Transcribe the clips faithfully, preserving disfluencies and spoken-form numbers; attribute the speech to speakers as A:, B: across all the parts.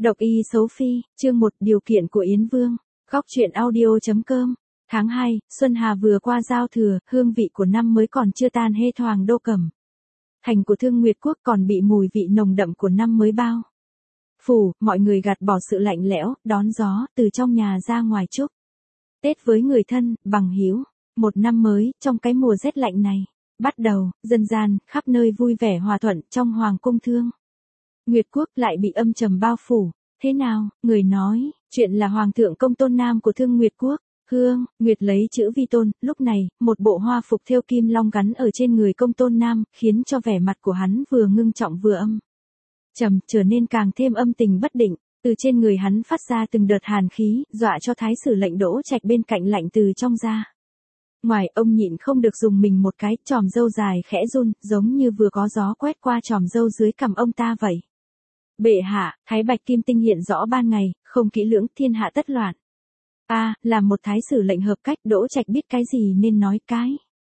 A: Độc y xấu phi, chương một điều kiện của Yến Vương, góc truyện audio.com. Tháng hai, Xuân Hà vừa qua giao thừa, hương vị của năm mới còn chưa tan hết Hoàng Đô Cẩm. Thành của Thương Nguyệt Quốc còn bị mùi vị nồng đậm của năm mới bao phủ, mọi người gạt bỏ sự lạnh lẽo, đón gió, từ trong nhà ra ngoài chúc Tết với người thân, bằng hữu. Một năm mới, trong cái mùa rét lạnh này, bắt đầu, dân gian, khắp nơi vui vẻ hòa thuận trong Hoàng cung Thương Nguyệt Quốc lại bị âm trầm bao phủ. Thế nào, người nói, chuyện là Hoàng thượng Công Tôn Nam của Thương Nguyệt Quốc. Hương, Nguyệt lấy chữ vi tôn, lúc này, một bộ hoa phục thêu kim long gắn ở trên người Công Tôn Nam, khiến cho vẻ mặt của hắn vừa ngưng trọng vừa âm trầm, trở nên càng thêm âm tình bất định. Từ trên người hắn phát ra từng đợt hàn khí, dọa cho thái sử lệnh Đỗ Trạch bên cạnh lạnh từ trong ra ngoài. Ông nhịn không được dùng mình một cái, chòm râu dài khẽ run, giống như vừa có gió quét qua chòm râu dưới cằm ông ta vậy. Bệ hạ, thái bạch kim tinh hiện rõ ban ngày, không kỹ lưỡng, thiên hạ tất loạn. A, à, làm một thái sử lệnh hợp cách, Đỗ Trạch biết cái gì nên nói, cái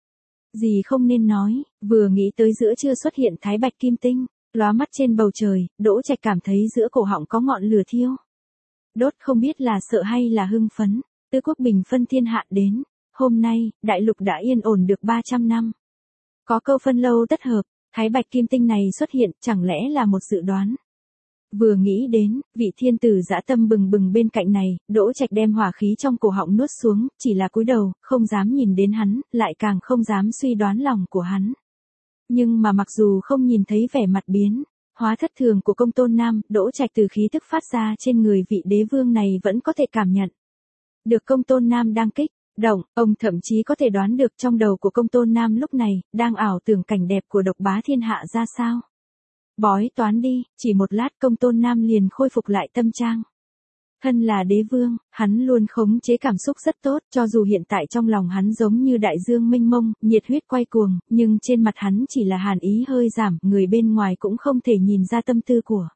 A: gì không nên nói. Vừa nghĩ tới giữa trưa xuất hiện thái bạch kim tinh lóa mắt trên bầu trời, Đỗ Trạch cảm thấy giữa cổ họng có ngọn lửa thiêu đốt, không biết là sợ hay là hưng phấn. Tứ quốc bình phân thiên hạ đến. Hôm nay, đại lục đã yên ổn được ba trăm năm. Có câu phân lâu tất hợp, thái bạch kim tinh này xuất hiện, chẳng lẽ là một dự đoán. Vừa nghĩ đến, vị thiên tử dã tâm bừng bừng bên cạnh này, Đỗ Trạch đem hỏa khí trong cổ họng nuốt xuống, chỉ là cúi đầu, không dám nhìn đến hắn, lại càng không dám suy đoán lòng của hắn. Nhưng mà mặc dù không nhìn thấy vẻ mặt biến hóa thất thường của Công Tôn Nam, Đỗ Trạch từ khí tức phát ra trên người vị đế vương này vẫn có thể cảm nhận được Công Tôn Nam đang kích động. Ông thậm chí có thể đoán được trong đầu của Công Tôn Nam lúc này đang ảo tưởng cảnh đẹp của độc bá thiên hạ ra sao. Bói toán đi, chỉ một lát Công Tôn Nam liền khôi phục lại tâm trạng. Thân là đế vương, hắn luôn khống chế cảm xúc rất tốt, cho dù hiện tại trong lòng hắn giống như đại dương mênh mông, nhiệt huyết quay cuồng, nhưng trên mặt hắn chỉ là hàn ý hơi giảm, người bên ngoài cũng không thể nhìn ra tâm tư của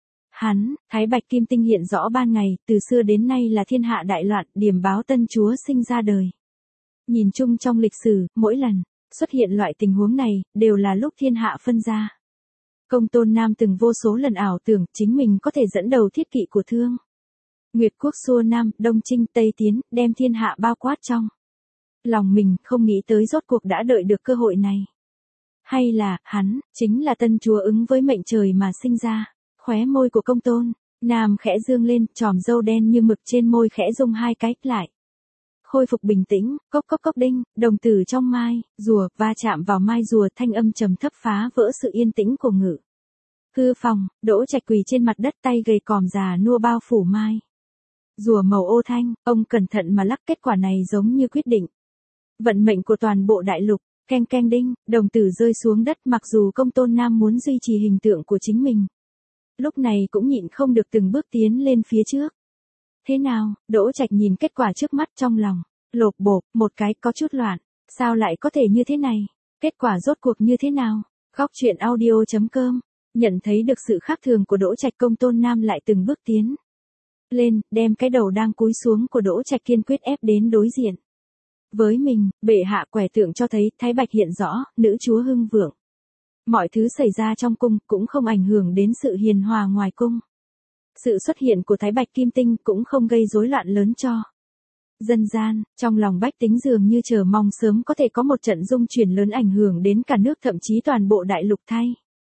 A: hắn. Thái bạch kim tinh hiện rõ ban ngày, từ xưa đến nay là thiên hạ đại loạn, điểm báo tân chúa sinh ra đời. Nhìn chung trong lịch sử, mỗi lần xuất hiện loại tình huống này, đều là lúc thiên hạ phân ra. Công Tôn Nam từng vô số lần ảo tưởng chính mình có thể dẫn đầu thiết kỵ của Thương Nguyệt Quốc xua Nam, Đông Chinh, Tây Tiến, đem thiên hạ bao quát trong lòng mình, không nghĩ tới rốt cuộc đã đợi được cơ hội này. Hay là, hắn, chính là tân chúa ứng với mệnh trời mà sinh ra. Khóe môi của Công Tôn Nam khẽ dương lên, chòm râu đen như mực trên môi khẽ rung hai cái, lại khôi phục bình tĩnh. Cốc cốc cốc đinh, đồng tử trong mai rùa va chạm vào mai rùa, thanh âm trầm thấp phá vỡ sự yên tĩnh của ngự hư phòng. Đỗ Trạch quỳ trên mặt đất, tay gầy còm già nua bao phủ mai rùa màu ô thanh. Ông cẩn thận mà lắc, kết quả này giống như quyết định vận mệnh của toàn bộ đại lục. Keng keng đinh, đồng tử rơi xuống đất. Mặc dù Công Tôn Nam muốn duy trì hình tượng của chính mình, lúc này cũng nhịn không được từng bước tiến lên phía trước. Thế nào? Đỗ Trạch nhìn kết quả trước mắt, trong lòng lột bột một cái, có chút loạn. Sao lại có thể như thế này? Kết quả rốt cuộc như thế nào? Góc truyện audio.com. Nhận thấy được sự khác thường của Đỗ Trạch, Công Tôn Nam lại từng bước tiến lên, đem cái đầu đang cúi xuống của Đỗ Trạch kiên quyết ép đến đối diện với mình. Bệ hạ, quẻ tượng cho thấy thái bạch hiện rõ, nữ chúa hưng vượng. Mọi thứ xảy ra trong cung cũng không ảnh hưởng đến sự hiền hòa ngoài cung. Sự xuất hiện của thái bạch kim tinh cũng không gây rối loạn lớn cho dân gian. Trong lòng bách tính dường như chờ mong sớm có thể có một trận dung chuyển lớn ảnh hưởng đến cả nước, thậm chí toàn bộ đại lục, thay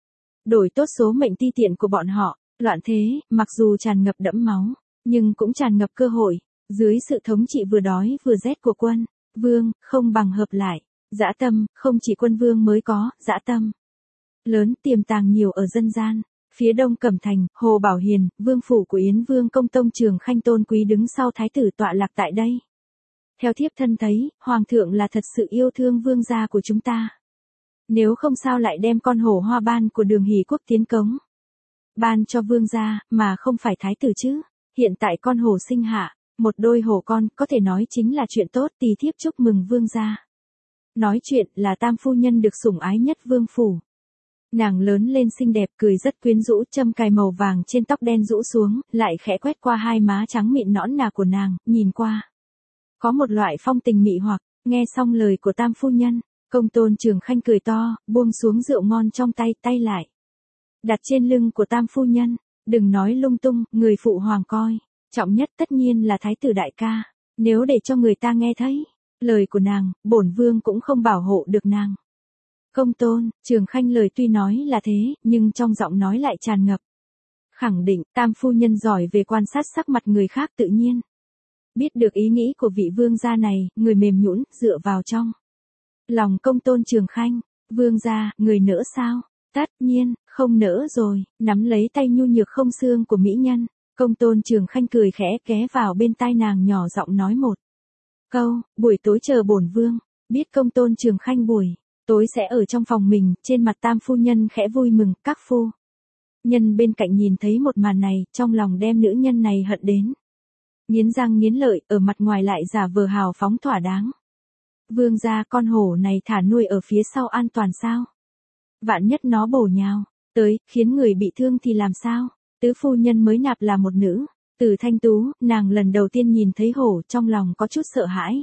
A: đổi tốt số mệnh ti tiện của bọn họ. Loạn thế, mặc dù tràn ngập đẫm máu, nhưng cũng tràn ngập cơ hội. Dưới sự thống trị vừa đói vừa rét của quân vương, không bằng hợp lại. Dã tâm, không chỉ quân vương mới có, dã tâm lớn, tiềm tàng nhiều ở dân gian. Phía đông Cẩm Thành, Hồ Bảo Hiền, vương phủ của Yến Vương Công Tông Trường Khanh Tôn Quý đứng sau thái tử tọa lạc tại đây. Theo thiếp thân thấy, Hoàng thượng là thật sự yêu thương vương gia của chúng ta. Nếu không sao lại đem con hổ hoa ban của Đường Hỷ Quốc tiến cống ban cho vương gia, mà không phải thái tử chứ. Hiện tại con hổ sinh hạ một đôi hổ con, có thể nói chính là chuyện tốt, tỳ thiếp chúc mừng vương gia. Nói chuyện là tam phu nhân được sủng ái nhất vương phủ. Nàng lớn lên xinh đẹp, cười rất quyến rũ, châm cài màu vàng trên tóc đen rũ xuống, lại khẽ quét qua hai má trắng mịn nõn nà của nàng, nhìn qua có một loại phong tình mị hoặc. Nghe xong lời của tam phu nhân, Công Tôn Trường Khanh cười to, buông xuống rượu ngon trong tay, tay lại đặt trên lưng của tam phu nhân. Đừng nói lung tung, người phụ hoàng coi. Trọng nhất tất nhiên là thái tử đại ca. Nếu để cho người ta nghe thấy lời của nàng, bổn vương cũng không bảo hộ được nàng. Công tôn, Trường Khanh lời tuy nói là thế, nhưng trong giọng nói lại tràn ngập khẳng định. Tam phu nhân giỏi về quan sát sắc mặt người khác tự nhiên biết được ý nghĩ của vị vương gia này, người mềm nhũn dựa vào trong lòng công tôn Trường Khanh. Vương gia, người nỡ sao? Tất nhiên, không nỡ rồi. Nắm lấy tay nhu nhược không xương của mỹ nhân, công tôn Trường Khanh cười khẽ ghé vào bên tai nàng nhỏ giọng nói một câu, buổi tối chờ bổn vương. Biết công tôn Trường Khanh buổi tối sẽ ở trong phòng mình, trên mặt tam phu nhân khẽ vui mừng. Các phu nhân bên cạnh nhìn thấy một màn này, trong lòng đem nữ nhân này hận đến nghiến răng nghiến lợi, ở mặt ngoài lại giả vờ hào phóng thỏa đáng. Vương gia, con hổ này thả nuôi ở phía sau an toàn sao? Vạn nhất nó bổ nhào tới, khiến người bị thương thì làm sao? Tứ phu nhân mới nạp là một nữ tử thanh tú, nàng lần đầu tiên nhìn thấy hổ, trong lòng có chút sợ hãi.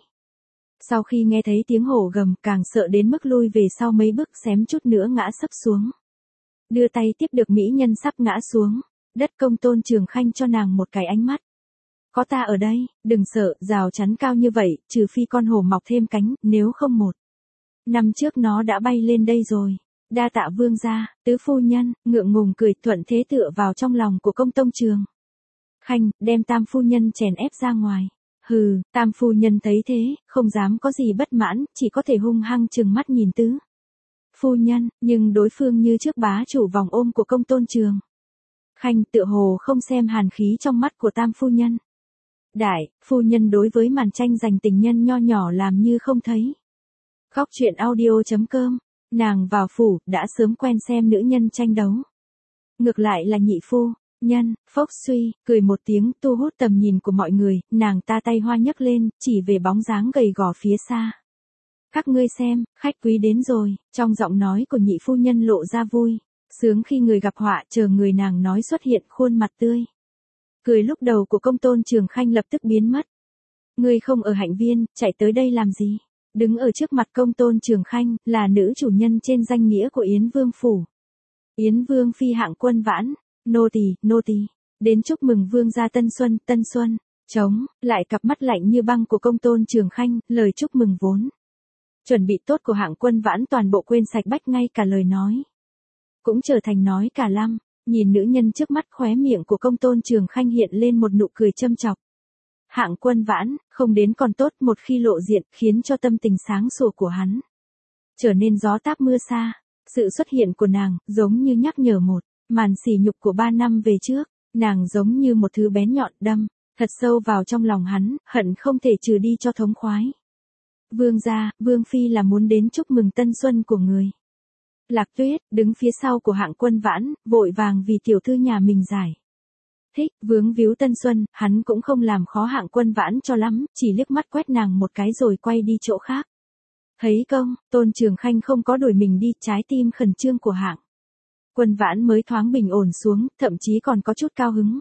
A: Sau khi nghe thấy tiếng hổ gầm, càng sợ đến mức lui về sau mấy bước, xém chút nữa ngã sấp xuống. Đưa tay tiếp được mỹ nhân sắp ngã xuống đất, công tôn Trường Khanh cho nàng một cái ánh mắt. Có ta ở đây, đừng sợ, rào chắn cao như vậy, trừ phi con hổ mọc thêm cánh, nếu không một năm trước nó đã bay lên đây rồi. Đa tạ vương gia. Tứ phu nhân ngượng ngùng cười, thuận thế tựa vào trong lòng của công tôn Trường Khanh, đem tam phu nhân chèn ép ra ngoài. Hừ, tam phu nhân thấy thế, không dám có gì bất mãn, chỉ có thể hung hăng trừng mắt nhìn tứ phu nhân, nhưng đối phương như trước bá chủ vòng ôm của công tôn Trường Khanh, tựa hồ không xem hàn khí trong mắt của tam phu nhân. Đại phu nhân đối với màn tranh giành tình nhân nho nhỏ làm như không thấy. Góc truyện audio chấm com. Nàng vào phủ, đã sớm quen xem nữ nhân tranh đấu. Ngược lại là nhị phu nhân, phốc suy, cười một tiếng, thu hút tầm nhìn của mọi người, nàng ta tay hoa nhấc lên, chỉ về bóng dáng gầy gò phía xa. Các ngươi xem, khách quý đến rồi. Trong giọng nói của nhị phu nhân lộ ra vui sướng khi người gặp họa, chờ người nàng nói xuất hiện, khuôn mặt tươi cười lúc đầu của công tôn Trường Khanh lập tức biến mất. Ngươi không ở hạnh viên, chạy tới đây làm gì? Đứng ở trước mặt công tôn Trường Khanh, là nữ chủ nhân trên danh nghĩa của Yến Vương Phủ. Yến Vương phi Hạng Quân Vãn, nô tỳ, nô tỳ, đến chúc mừng vương gia tân xuân, tân xuân. Chống lại cặp mắt lạnh như băng của công tôn Trường Khanh, lời chúc mừng vốn chuẩn bị tốt của Hạng Quân Vãn toàn bộ quên sạch bách, ngay cả lời nói cũng trở thành nói cả lăm. Nhìn nữ nhân trước mắt, khóe miệng của công tôn Trường Khanh hiện lên một nụ cười châm chọc. Hạng Quân Vãn, không đến còn tốt, một khi lộ diện, khiến cho tâm tình sáng sủa của hắn trở nên gió táp mưa xa. Sự xuất hiện của nàng, giống như nhắc nhở một màn sỉ nhục của ba năm về trước. Nàng giống như một thứ bén nhọn đâm thật sâu vào trong lòng hắn, hận không thể trừ đi cho thống khoái. Vương gia, Vương phi là muốn đến chúc mừng tân xuân của người. Lạc Tuyết, đứng phía sau của Hạng Quân Vãn, vội vàng vì tiểu thư nhà mình giải thích, vướng víu tân xuân, hắn cũng không làm khó Hạng Quân Vãn cho lắm, chỉ liếc mắt quét nàng một cái rồi quay đi chỗ khác. Thấy công, tôn Trường Khanh không có đuổi mình đi, trái tim khẩn trương của Hạng Quân Vãn mới thoáng bình ổn xuống, thậm chí còn có chút cao hứng.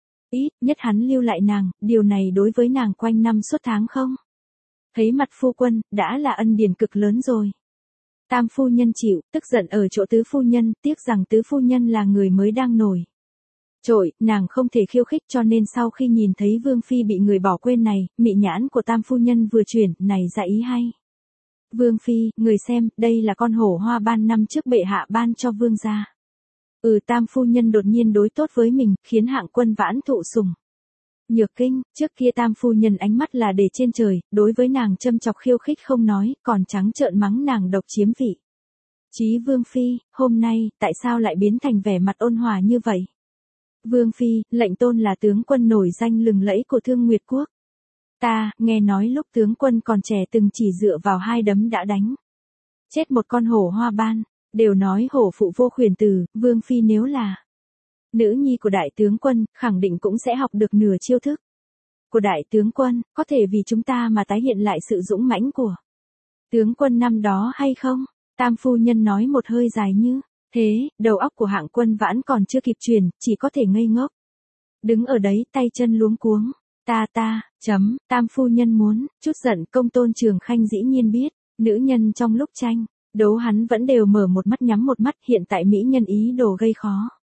A: Ít nhất hắn lưu lại nàng, điều này đối với nàng quanh năm suốt tháng không thấy mặt phu quân, đã là ân điển cực lớn rồi. Tam phu nhân chịu, tức giận ở chỗ tứ phu nhân, tiếc rằng tứ phu nhân là người mới đang nổi trội, nàng không thể khiêu khích, cho nên sau khi nhìn thấy Vương phi bị người bỏ quên này, mị nhãn của tam phu nhân vừa chuyển, này ra ý hay. Vương phi, người xem, đây là con hổ hoa ban năm trước bệ hạ ban cho vương gia. Ừ, tam phu nhân đột nhiên đối tốt với mình, khiến Hạng Quân Vãn thụ sủng nhược kinh. Trước kia tam phu nhân ánh mắt là để trên trời, đối với nàng châm chọc khiêu khích không nói, còn trắng trợn mắng nàng độc chiếm vị trí Vương phi. Hôm nay, tại sao lại biến thành vẻ mặt ôn hòa như vậy? Vương phi, lệnh tôn là tướng quân nổi danh lừng lẫy của Thương Nguyệt Quốc. Ta, nghe nói lúc tướng quân còn trẻ từng chỉ dựa vào hai đấm đã đánh chết một con hổ hoa ban, đều nói hổ phụ vô khuyển từ, Vương phi nếu là nữ nhi của đại tướng quân, khẳng định cũng sẽ học được nửa chiêu thức của đại tướng quân, có thể vì chúng ta mà tái hiện lại sự dũng mãnh của tướng quân năm đó hay không? Tam phu nhân nói một hơi dài như thế, đầu óc của Hạng Quân Vãn còn chưa kịp truyền, chỉ có thể ngây ngốc đứng ở đấy, tay chân luống cuống. Ta ta, chấm, tam phu nhân muốn chút giận. Công tôn Trường Khanh dĩ nhiên biết, nữ nhân trong lúc tranh đấu hắn vẫn đều mở một mắt nhắm một mắt, hiện tại mỹ nhân ý đồ gây khó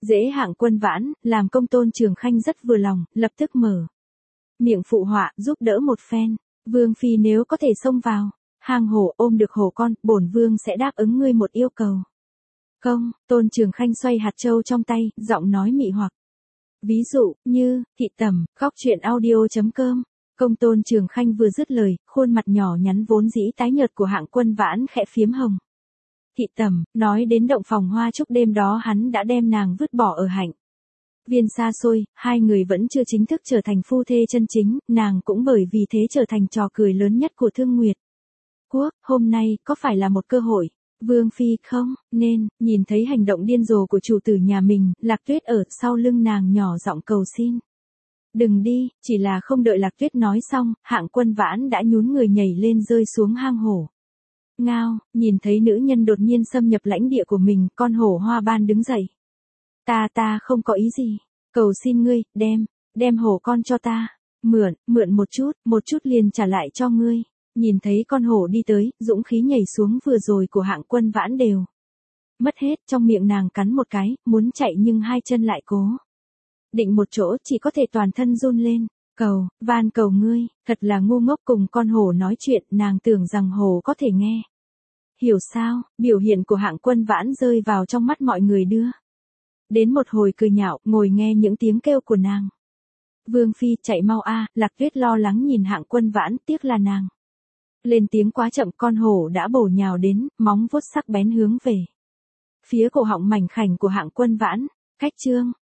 A: Dễ Hạng Quân Vãn, làm công Tôn Trường Khanh rất vừa lòng, lập tức mở miệng phụ họa, giúp đỡ một phen. Vương phi nếu có thể xông vào hang hổ ôm được hổ con, bổn vương sẽ đáp ứng ngươi một yêu cầu. Không, Tôn Trường Khanh xoay hạt châu trong tay, giọng nói mị hoặc. Ví dụ, như, thị tẩm, khóc chuyện audio.com. Công Tôn Trường Khanh vừa dứt lời, khuôn mặt nhỏ nhắn vốn dĩ tái nhợt của Hạng Quân Vãn khẽ phiếm hồng. Thị tẩm, nói đến động phòng hoa chúc đêm đó hắn đã đem nàng vứt bỏ ở Hạnh Viên xa xôi, hai người vẫn chưa chính thức trở thành phu thê chân chính, nàng cũng bởi vì thế trở thành trò cười lớn nhất của Thương Nguyệt Quốc. Hôm nay, có phải là một cơ hội? Vương phi không, nên, nhìn thấy hành động điên rồ của chủ tử nhà mình, Lạc Tuyết ở sau lưng nàng nhỏ giọng cầu xin. Đừng đi, chỉ là không đợi Lạc Tuyết nói xong, Hạng Quân Vãn đã nhún người nhảy lên rơi xuống hang hổ. Ngao, nhìn thấy nữ nhân đột nhiên xâm nhập lãnh địa của mình, con hổ hoa ban đứng dậy. Ta ta không có ý gì, cầu xin ngươi, đem, đem hổ con cho ta, mượn, mượn một chút, một chút liền trả lại cho ngươi. Nhìn thấy con hổ đi tới, dũng khí nhảy xuống vừa rồi của Hạng Quân Vãn đều mất hết, trong miệng nàng cắn một cái, muốn chạy nhưng hai chân lại cố định một chỗ, chỉ có thể toàn thân run lên. Cầu, van cầu ngươi, thật là ngu ngốc, cùng con hổ nói chuyện, nàng tưởng rằng hổ có thể nghe hiểu sao. Biểu hiện của Hạng Quân Vãn rơi vào trong mắt mọi người đưa đến một hồi cười nhạo, ngồi nghe những tiếng kêu của nàng. Vương phi, chạy mau a. Lạc Tuyết lo lắng nhìn Hạng Quân Vãn, tiếc là nàng lên tiếng quá chậm, con hổ đã bổ nhào đến, móng vuốt sắc bén hướng về phía cổ họng mảnh khảnh của Hạng Quân Vãn. Cách chương